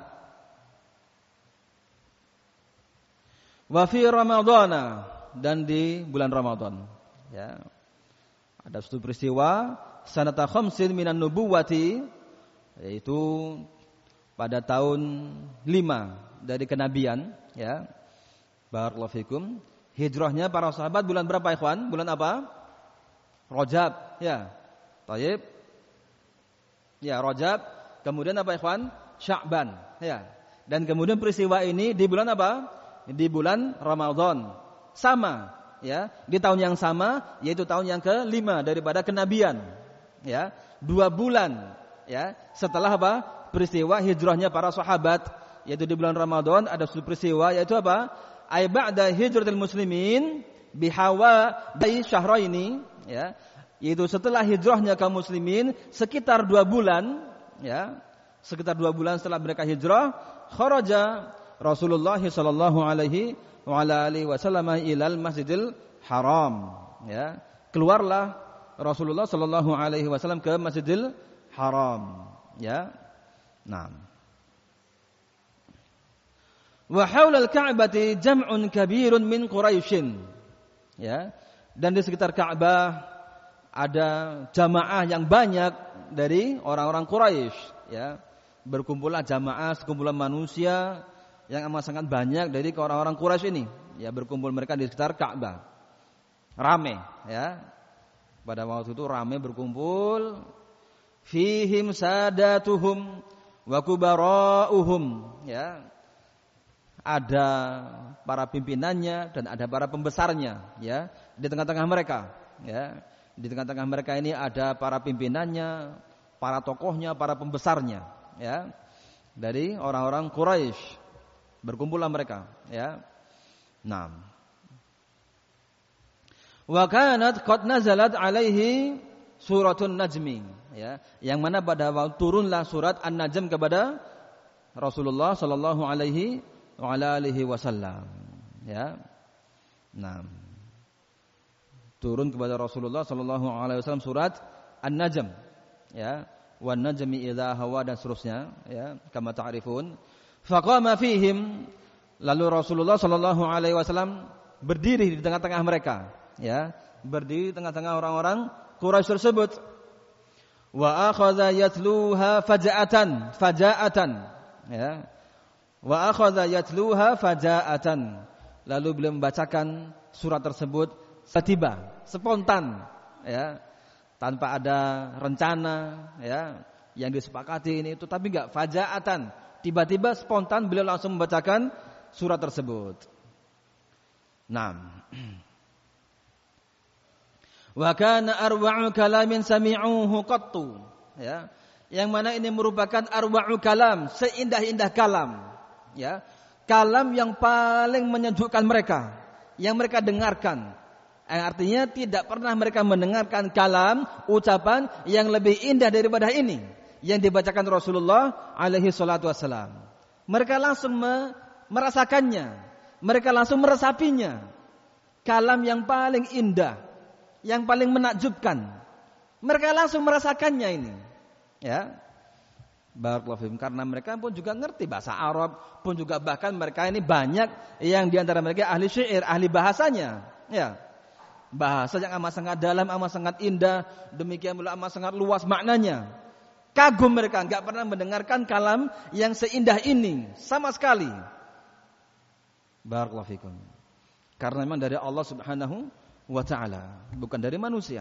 wa fi ramadhana, dan di bulan Ramadan ya, ada suatu peristiwa sanata khamsin minan nubuwati, yaitu pada tahun 5 dari kenabian ya. Barakallahu fikum. Hijrahnya para sahabat bulan berapa ikhwan? Bulan apa? Rajab ya. Baik. Ya, Rajab. Kemudian apa ikhwan? Sya'ban ya. Dan kemudian peristiwa ini di bulan apa? Di bulan Ramadan. Sama ya, di tahun yang sama, yaitu tahun yang ke-5 daripada kenabian ya. 2 bulan ya setelah apa? Peristiwa hijrahnya para sahabat, yaitu di bulan Ramadan ada suatu peristiwa, yaitu apa? Ay ba'da hijratil muslimin bihawa dai syahraini ya, yaitu setelah hijrahnya kaum muslimin sekitar 2 bulan, ya. Sekitar 2 bulan setelah mereka hijrah, kharaja Rasulullah sallallahu alaihi wa ala alihi wasallam ilal Masjidil Haram, ya. Keluarlah Rasulullah sallallahu alaihi wasallam ke Masjidil Haram, ya. Naam. Wa haulal Ka'bati jam'un kabirun min Quraisyin. Ya. Dan di sekitar Ka'bah ada jamaah yang banyak dari orang-orang Quraisy, ya. Berkumpullah jamaah, sekumpulan manusia yang amat sangat banyak dari orang-orang Quraisy ini, ya, berkumpul mereka di sekitar Ka'bah. Rame, ya. Pada waktu itu rame berkumpul. Fihim sadatuhum wa kubara'uhum, ya. Ada para pimpinannya dan ada para pembesarnya, ya, di tengah-tengah mereka, ya. Di tengah-tengah mereka ini ada para pimpinannya, para tokohnya, para pembesarnya, ya. Dari orang-orang Quraisy. Berkumpullah mereka, ya. Naam. Wa kanat qad nazalat alaihi suratun najmi, ya, yang mana pada waktu turunlah surat An-Najm kepada Rasulullah sallallahu alaihi wa ala alihi wasallam, ya. Naam. Turun kepada Rasulullah sallallahu alaihi wasallam surat An-Najm, ya, wan najmi idza hawa dan seterusnya, ya, kama ta'rifun. Faqama fihim, lalu Rasulullah sallallahu alaihi wasallam berdiri di tengah-tengah mereka, ya, berdiri di tengah-tengah orang-orang Quraisy tersebut. Wa akhadha yatluha faja'atan, ya. Wa akhadha yatluha faja'atan. Lalu beliau membacakan surat tersebut tiba, spontan, ya. Tanpa ada rencana, ya, yang disepakati ini itu, tapi enggak, faja'atan. Tiba-tiba spontan beliau langsung membacakan surat tersebut. Naam. Wa kana arwa'u kalamin sami'uhu qattu, ya, yang mana ini merupakan arwa'u kalam, seindah-indah kalam, ya, kalam yang paling menyejukkan mereka, yang mereka dengarkan, yang artinya tidak pernah mereka mendengarkan kalam, ucapan yang lebih indah daripada ini yang dibacakan Rasulullah alaihi salatu wassalam. Mereka langsung merasakannya, mereka langsung meresapinya, kalam yang paling indah, yang paling menakjubkan. Mereka langsung merasakannya ini, ya. Barakallahu fiikum, karena mereka pun juga ngerti bahasa Arab, pun juga bahkan mereka ini banyak yang di antara mereka ahli syair, ahli bahasanya, ya. Bahasa yang amat sangat dalam, amat sangat indah, demikian pula amat sangat luas maknanya. Kagum mereka, enggak pernah mendengarkan kalam yang seindah ini sama sekali. Barakallahu fiikum. Karena memang dari Allah Subhanahu wa ta'ala, bukan dari manusia.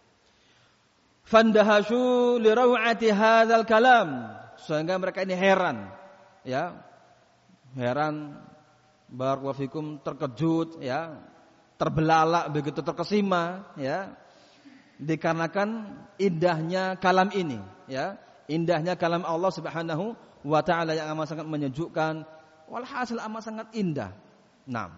Fandahashu li raw'ati hadzal kalam, sehingga mereka ini heran, ya. Heran, barakallahu fikum, terkejut, ya. Terbelalak, begitu terkesima, ya. Dikarenakan indahnya kalam ini, ya. Indahnya kalam Allah Subhanahu wa ta'ala yang amat sangat menyejukkan, walhasil amat sangat indah. Naam.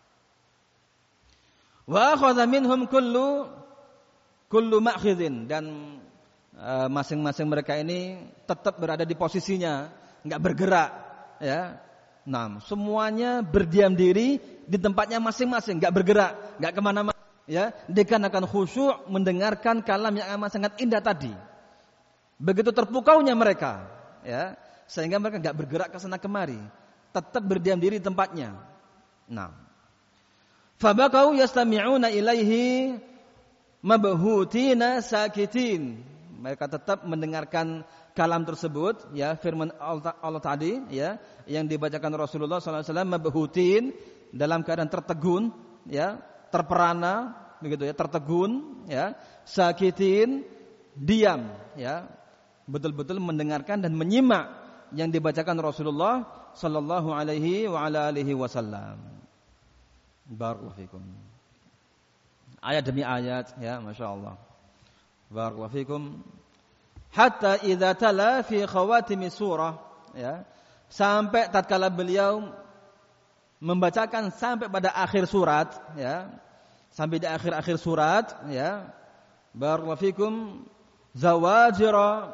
Wa akhadha minhum kullu ma'khidhin, dan masing-masing mereka ini tetap berada di posisinya, enggak bergerak, ya. Nah, semuanya berdiam diri di tempatnya masing-masing, enggak bergerak, enggak kemana-mana, ya. Dikarenakan khusyuk mendengarkan kalam yang amat sangat indah tadi. Begitu terpukaunya mereka, ya, sehingga mereka enggak bergerak ke sana kemari, tetap berdiam diri di tempatnya. Nah, fabaqau yastami'una ilaihi mabhutina sakitin. Mereka tetap mendengarkan kalam tersebut, ya, firman Allah tadi, ya, yang dibacakan Rasulullah sallallahu alaihi wasallam, mabhutin, dalam keadaan tertegun, ya, terperana, begitu ya, tertegun, ya, sakitin, diam, ya, betul-betul mendengarkan dan menyimak yang dibacakan Rasulullah sallallahu alaihi wa ala alihi wasallam. Barakallahu fikum. Ayat demi ayat, ya, masyaallah. Barakallahu fikum. Hatta idza tala fi khawatimi surah, ya, sampai tatkala beliau membacakan sampai pada akhir surat, ya, sampai di akhir-akhir surat, ya, barakallahu fikum, zawajira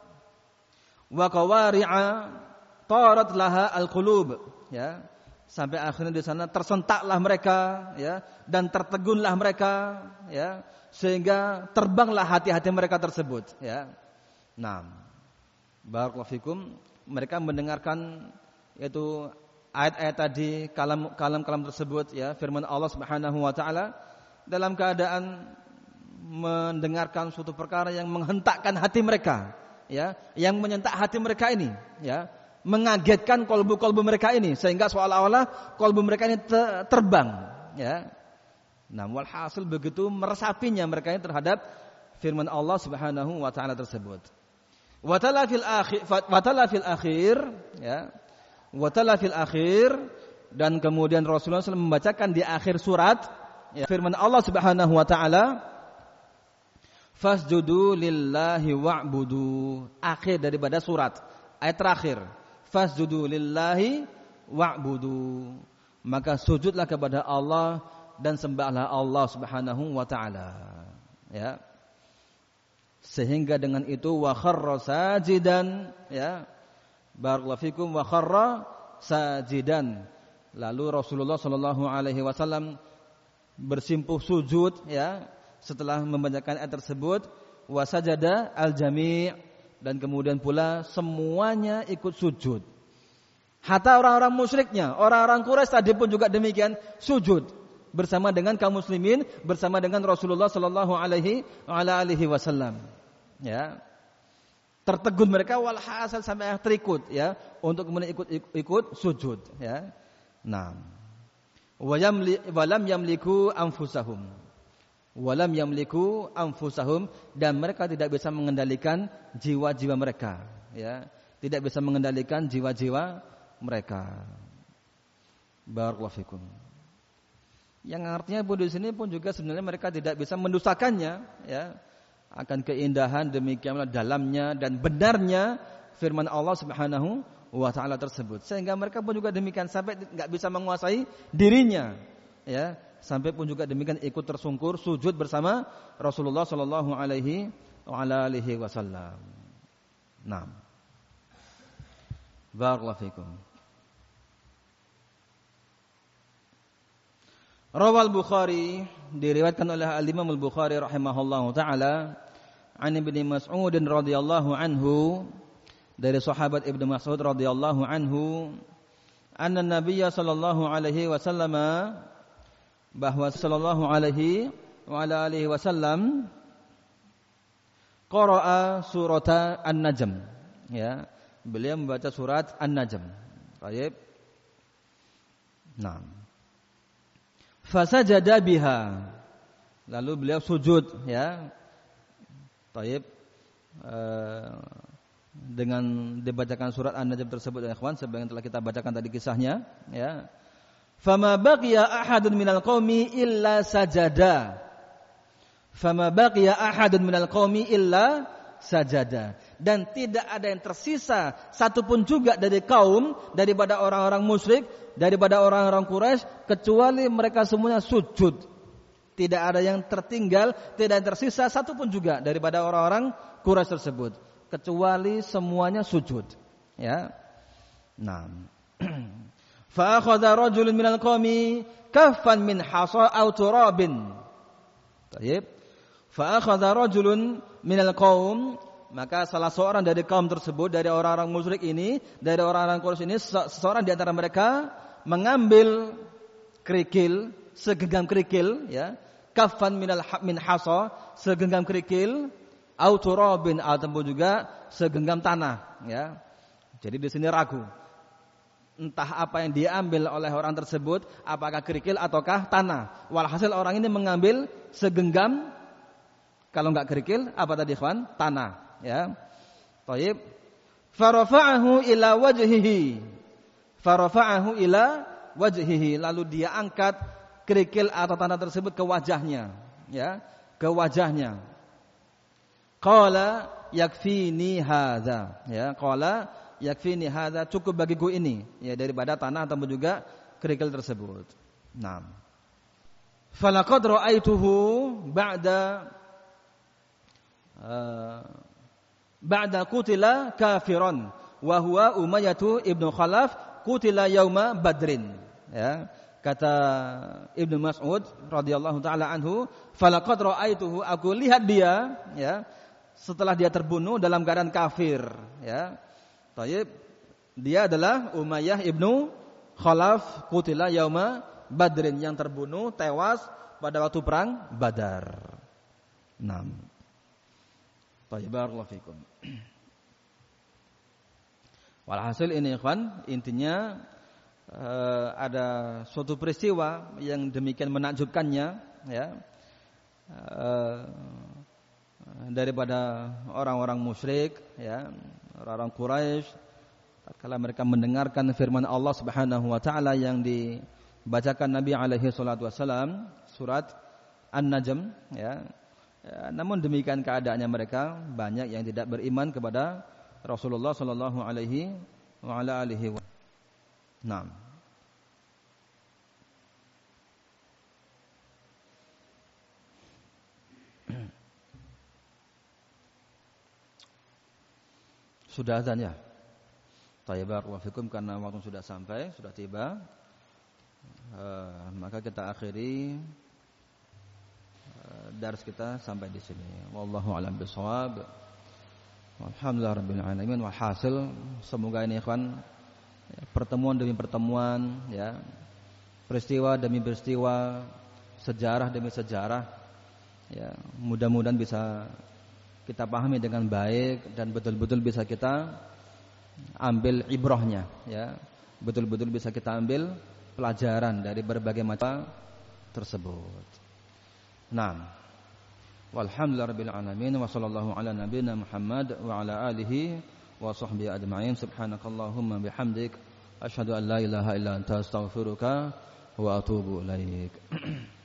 wa qawari'a tarat laha al-qulub, ya. Sampai akhirnya di sana tersentaklah mereka, ya, dan tertegunlah mereka, ya, sehingga terbanglah hati-hati mereka tersebut, ya. Nah, barakallahu fikum, mereka mendengarkan yaitu ayat-ayat tadi, kalam-kalam tersebut, ya, firman Allah Subhanahu wa taala, dalam keadaan mendengarkan suatu perkara yang menghentakkan hati mereka, ya, yang menyentak hati mereka ini, ya, mengagetkan kolbu-kolbu mereka ini, sehingga seolah-olah kolbu mereka ini terbang, ya. Nah, walhasil begitu meresapinya mereka ini terhadap firman Allah Subhanahu wa taala tersebut. Watala fil akhir, ya. Watala fil akhir, dan kemudian Rasulullah SAW membacakan di akhir surat, ya, firman Allah Subhanahu wa taala, fasjudu lillahi wa'budu, akhir daripada surat, ayat terakhir. Fasjudu lillahi wa'budu, maka sujudlah kepada Allah dan sembahlah Allah Subhanahu wa taala, ya. Sehingga dengan itu wa kharra sajidan, ya, barakallahu fikum, wa kharra sajidan, lalu Rasulullah sallallahu alaihi wasallam bersimpuh sujud, ya, setelah membacakan ayat tersebut, wa sajada al-jami', dan kemudian pula semuanya ikut sujud. Hatta orang-orang musyriknya, orang-orang Quraisy tadi pun juga demikian, sujud bersama dengan kaum muslimin, bersama dengan Rasulullah sallallahu alaihi wasallam. Ya. Tertegun mereka, walhasil sampai terikut, ya, untuk kemudian ikut sujud, ya. Nah, walam yamliku anfusahum. Walam yamliku anfusahum, dan mereka tidak bisa mengendalikan jiwa-jiwa mereka, ya, tidak bisa mengendalikan jiwa-jiwa mereka. Barakallahu fikum. Yang artinya pun di sini pun juga sebenarnya mereka tidak bisa mendustakannya, ya, akan keindahan demikianlah dalamnya dan benarnya firman Allah Subhanahu wa taala tersebut, sehingga mereka pun juga demikian sampai enggak bisa menguasai dirinya, ya. Sampai pun juga demikian ikut tersungkur sujud bersama Rasulullah sallallahu alaihi wasallam. Naam. Barakallahu fikum. Rawal Bukhari, diriwayatkan oleh Al-Imam Al-Bukhari rahimahullahu taala, an Ibnu Mas'ud radhiyallahu anhu, dari sahabat Ibnu Mas'ud radhiyallahu anhu, anna Nabiy sallallahu alaihi wasallam, bahwa sallallahu alaihi wasallam qara'a surata An-Najm, ya, beliau membaca surat An-Najm. Baik. Nah, fasajada biha, lalu beliau sujud, ya. Baik. Dengan dibacakan surat An-Najm tersebut, ya ikhwan, sebagaimana telah kita bacakan tadi kisahnya, ya. Fama baqiya ahadun minal qaumi illa sajada. Fama baqiya ahadun minal qaumi illa sajada. Dan tidak ada yang tersisa satupun juga dari kaum, daripada orang-orang musyrik, daripada orang-orang Quraisy, kecuali mereka semuanya sujud. Tidak ada yang tertinggal, tidak ada yang tersisa satupun juga daripada orang-orang Quraisy tersebut, kecuali semuanya sujud, ya. Nah, fa akhadha rajulun minal qaumi kaffan min hasa aw turabin. Baik. Fa akhadha rajulun minal qaum, maka salah seorang dari kaum tersebut, dari orang-orang musyrik ini, dari orang-orang Quraisy ini, seseorang di antara mereka mengambil kerikil, segenggam kerikil, ya, kaffan min hasa, segenggam kerikil, aw turabin, ataupun juga segenggam tanah, ya. Jadi di sini ragu, entah apa yang diambil oleh orang tersebut, apakah kerikil ataukah tanah. Walhasil orang ini mengambil segenggam, kalau enggak kerikil, apa tadi ikhwan? Tanah, ya. Baik. Farafa'ahu ila wajhihi. Farafa'ahu ila wajhihi, lalu dia angkat kerikil atau tanah tersebut ke wajahnya, ya, ke wajahnya. Qala yakfini hadza, ya, qala yakfini hadza, cukup bagiku ini, ya, daripada tanah ataupun juga kerikil tersebut. Naam. Falaqad ra'aituhu ba'da ba'da qutila kafiran wa huwa Umayyah ibnu Khalaf qutila yauma Badrin. Ya, kata Ibnu Mas'ud radhiyallahu taala anhu, falaqad ra'aituhu, aku lihat dia, ya, setelah dia terbunuh dalam keadaan kafir, ya. Thayyib, dia adalah Umayyah ibnu Khalaf qutila yauma Badrin, yang terbunuh tewas pada waktu perang Badar. 6. Thayyib, barakallahu fikum. Walhasil ini ikhwan, intinya ada suatu peristiwa yang demikian menakjubkannya, ya, daripada orang-orang musyrik, ya, orang-orang Quraisy, tatkala mereka mendengarkan firman Allah Subhanahu wa taala yang dibacakan Nabi alaihi salatu wasalam, surat An-Najm, ya. Namun demikian keadaannya, mereka banyak yang tidak beriman kepada Rasulullah sallallahu alaihi wa ala alihi wa. Naam. Sudah azan ya? Thayyib, barakallahu fikum, karena waktu sudah sampai, sudah tiba. Maka kita akhiri dars kita sampai di sini. Wallahu a'lam bishawab. Alhamdulillahirabbil alamin. Walhasil, semoga ini ikhwan, pertemuan demi pertemuan, ya, peristiwa demi peristiwa, sejarah demi sejarah, ya, mudah-mudahan bisa kita pahami dengan baik dan betul-betul bisa kita ambil ibrahnya, ya, betul-betul bisa kita ambil pelajaran dari berbagai macam tersebut. Naam. Walhamdulillahirabbil alamin wa sallallahu ala nabiyyina Muhammad wa ala alihi wa sahbihi ajma'in. Subhanakallahumma bihamdik asyhadu an la ilaha illa anta astaghfiruka wa atubu ilaik.